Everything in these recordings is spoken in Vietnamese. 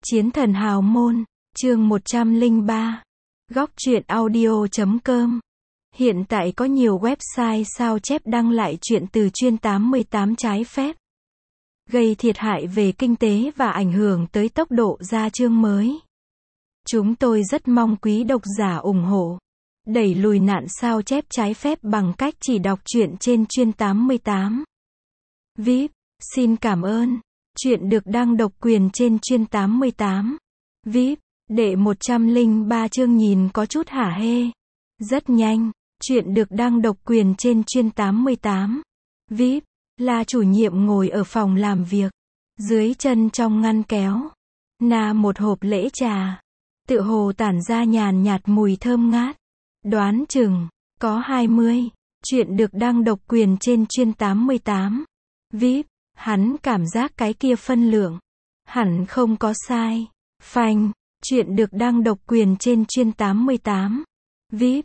Chiến thần hào môn, chương 103. Góc truyện audio.com. Hiện tại có nhiều website sao chép đăng lại truyện từ chuyên 88 trái phép, gây thiệt hại về kinh tế và ảnh hưởng tới tốc độ ra chương mới. Chúng tôi rất mong quý độc giả ủng hộ, đẩy lùi nạn sao chép trái phép bằng cách chỉ đọc truyện trên chuyên 88. VIP, xin cảm ơn. Truyện được đăng độc quyền trên chuyên 88. VIP, đệ 103 chương nhìn có chút hả hê. Rất nhanh, truyện được đăng độc quyền trên chuyên 88. VIP, là chủ nhiệm ngồi ở phòng làm việc. Dưới chân trong ngăn kéo, một hộp lễ trà. Tựa hồ tản ra nhàn nhạt mùi thơm ngát. Đoán chừng, có 20. Truyện được đăng độc quyền trên chuyên 88. VIP, hắn cảm giác cái kia phân lượng hẳn không có sai. Phanh, truyện được đăng độc quyền trên chuyên 88. VIP,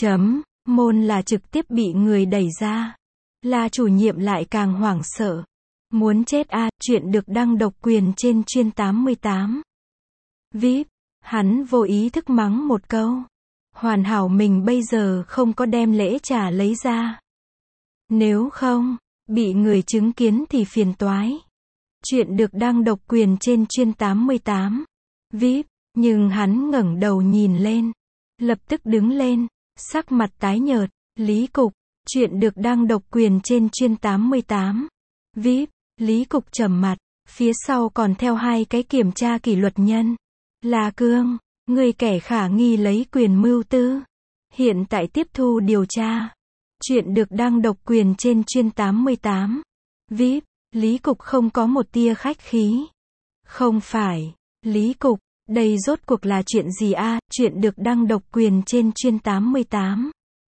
môn là trực tiếp bị người đẩy ra. Là chủ nhiệm lại càng hoảng sợ. Muốn chết a, truyện được đăng độc quyền trên chuyên 88. VIP, hắn vô ý thức mắng một câu. Hoàn hảo mình bây giờ không có đem lễ trà lấy ra. Nếu không, bị người chứng kiến thì phiền toái. Truyện được đăng độc quyền trên chuyên 88. VIP, nhưng hắn ngẩng đầu nhìn lên. Lập tức đứng lên, sắc mặt tái nhợt. Lý Cục, truyện được đăng độc quyền trên chuyên 88. VIP, Lý Cục trầm mặt. Phía sau còn theo 2 cái kiểm tra kỷ luật nhân. Là Cương, người kẻ khả nghi lấy quyền mưu tư. Hiện tại tiếp thu điều tra. Truyện được đăng độc quyền trên chuyên 88. VIP, Lý Cục không có một tia khách khí. Không phải, Lý Cục, đây rốt cuộc là chuyện gì a? Truyện được đăng độc quyền trên chuyên 88.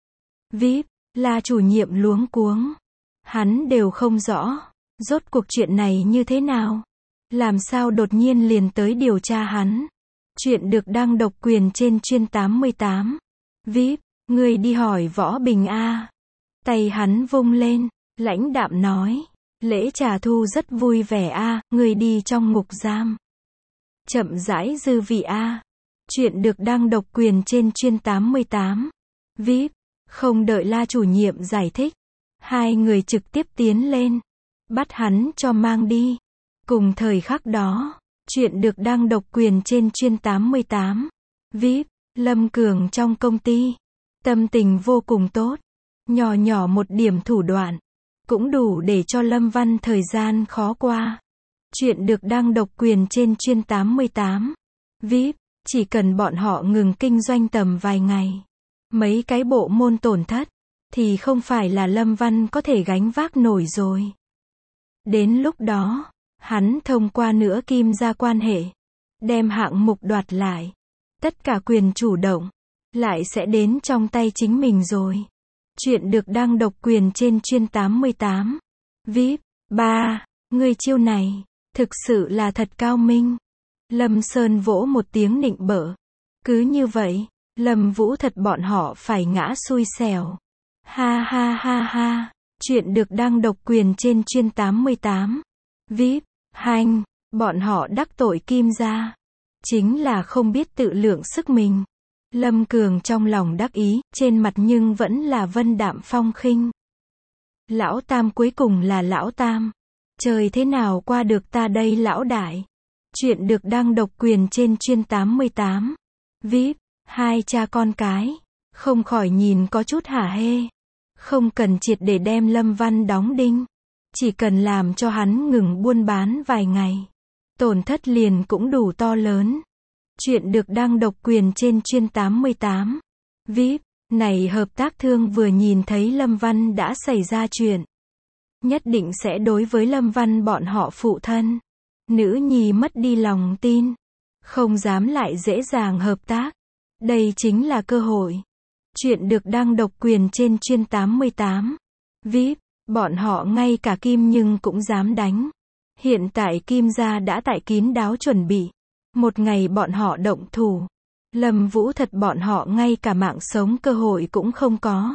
VIP, là chủ nhiệm luống cuống. Hắn đều không rõ, rốt cuộc chuyện này như thế nào? Làm sao đột nhiên liền tới điều tra hắn? Truyện được đăng độc quyền trên chuyên 88. VIP, người đi hỏi Võ Bình a. Tay hắn vung lên, lãnh đạm nói. Lễ trà thu rất vui vẻ a, người đi trong ngục giam. Chậm rãi dư vị a. Truyện được đăng độc quyền trên chuyên 88. VIP, không đợi la chủ nhiệm giải thích. 2 người trực tiếp tiến lên. Bắt hắn cho mang đi. Cùng thời khắc đó, truyện được đăng độc quyền trên chuyên 88. VIP, Lâm Cường trong công ty. Tâm tình vô cùng tốt. Nhỏ nhỏ một điểm thủ đoạn, cũng đủ để cho Lâm Văn thời gian khó qua. Truyện được đăng độc quyền trên chuyên 88. VIP, chỉ cần bọn họ ngừng kinh doanh tầm vài ngày. Mấy cái bộ môn tổn thất, thì không phải là Lâm Văn có thể gánh vác nổi rồi. Đến lúc đó, hắn thông qua nữa Kim gia quan hệ, đem hạng mục đoạt lại. Tất cả quyền chủ động, lại sẽ đến trong tay chính mình rồi. Truyện được đăng độc quyền trên chuyên 88. VIP, người chiêu này, thực sự là thật cao minh. Lâm Sơn vỗ một tiếng nịnh bợ. Cứ như vậy, Lâm Vũ Thật bọn họ phải ngã xui xẻo. Ha ha ha ha. Truyện được đăng độc quyền trên chuyên 88. VIP, bọn họ đắc tội Kim gia. Chính là không biết tự lượng sức mình. Lâm Cường trong lòng đắc ý, trên mặt nhưng vẫn là vân đạm phong khinh. Lão Tam cuối cùng là Lão Tam. Trời thế nào qua được ta đây lão đại. Truyện được đăng độc quyền trên chuyên 88. VIP, 2 cha con cái. Không khỏi nhìn có chút hả hê. Không cần triệt để đem Lâm Văn đóng đinh. Chỉ cần làm cho hắn ngừng buôn bán vài ngày. Tổn thất liền cũng đủ to lớn. Truyện được đăng độc quyền trên chuyên 88. VIP, này hợp tác thương vừa nhìn thấy Lâm Văn đã xảy ra chuyện. Nhất định sẽ đối với Lâm Văn bọn họ phụ thân. Nữ nhi mất đi lòng tin. Không dám lại dễ dàng hợp tác. Đây chính là cơ hội. Truyện được đăng độc quyền trên chuyên 88. VIP, bọn họ ngay cả Kim nhưng cũng dám đánh. Hiện tại Kim gia đã tại kín đáo chuẩn bị. Một ngày bọn họ động thủ. Lâm Vũ Thật bọn họ ngay cả mạng sống cơ hội cũng không có.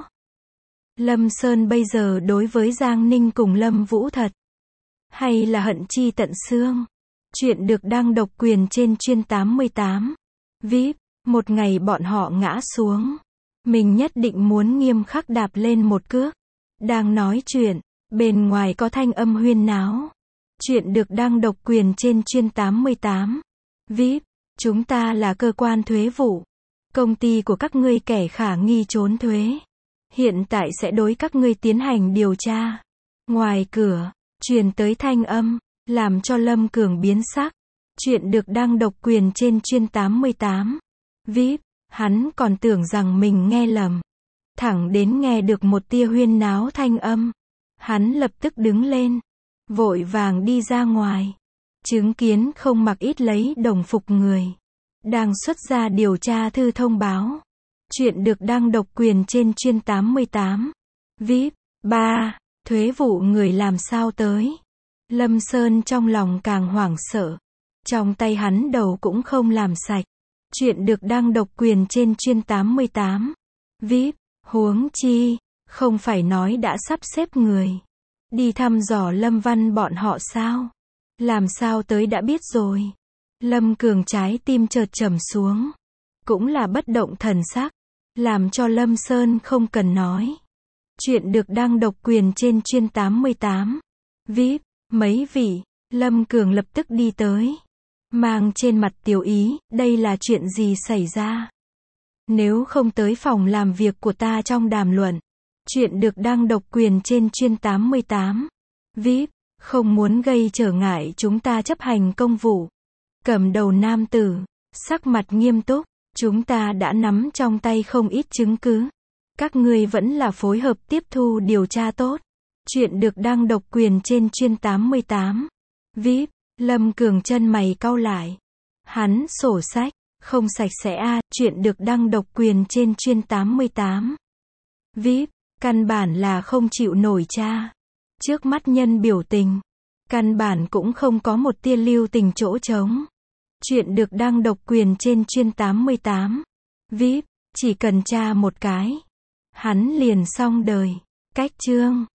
Lâm Sơn bây giờ đối với Giang Ninh cùng Lâm Vũ Thật. Hay là hận chi tận xương. Chuyện được đăng độc quyền trên chuyên 88. VIP, một ngày bọn họ ngã xuống. Mình nhất định muốn nghiêm khắc đạp lên một cước. Đang nói chuyện, bên ngoài có thanh âm huyên náo. Chuyện được đăng độc quyền trên chuyên 88. VIP, chúng ta là cơ quan thuế vụ. Công ty của các ngươi kẻ khả nghi trốn thuế. Hiện tại sẽ đối các ngươi tiến hành điều tra. Ngoài cửa, truyền tới thanh âm, làm cho Lâm Cường biến sắc. Chuyện được đăng độc quyền trên chuyên 88. VIP, hắn còn tưởng rằng mình nghe lầm. Thẳng đến nghe được một tia huyên náo thanh âm. Hắn lập tức đứng lên, vội vàng đi ra ngoài. Chứng kiến không mặc ít lấy đồng phục người. Đang xuất ra điều tra thư thông báo. Chuyện được đăng độc quyền trên chuyên 88. VIP, 3. Thuế vụ người làm sao tới? Lâm Sơn trong lòng càng hoảng sợ. Trong tay hắn đầu cũng không làm sạch. Chuyện được đăng độc quyền trên chuyên 88. VIP, huống chi, không phải nói đã sắp xếp người đi thăm dò Lâm Văn bọn họ sao? Làm sao tới đã biết rồi. Lâm Cường trái tim chợt trầm xuống. Cũng là bất động thần sắc. Làm cho Lâm Sơn không cần nói. Chuyện được đăng độc quyền trên chuyên 88. VIP, mấy vị, Lâm Cường lập tức đi tới. Mang trên mặt tiểu ý, đây là chuyện gì xảy ra? Nếu không tới phòng làm việc của ta trong đàm luận. Chuyện được đăng độc quyền trên chuyên 88. VIP, không muốn gây trở ngại chúng ta chấp hành công vụ. Cầm đầu nam tử, sắc mặt nghiêm túc. Chúng ta đã nắm trong tay không ít chứng cứ. Các ngươi vẫn là phối hợp tiếp thu điều tra tốt. Chuyện được đăng độc quyền trên chuyên 88. VIP, Lâm Cường chân mày cau lại. Hắn sổ sách, không sạch sẽ a. Chuyện được đăng độc quyền trên chuyên 88. VIP, căn bản là không chịu nổi cha. Trước mắt nhân biểu tình. Căn bản cũng không có một tia lưu tình chỗ trống. Chuyện được đăng độc quyền trên chuyên 88. VIP, chỉ cần tra một cái. Hắn liền xong đời. Cách chương.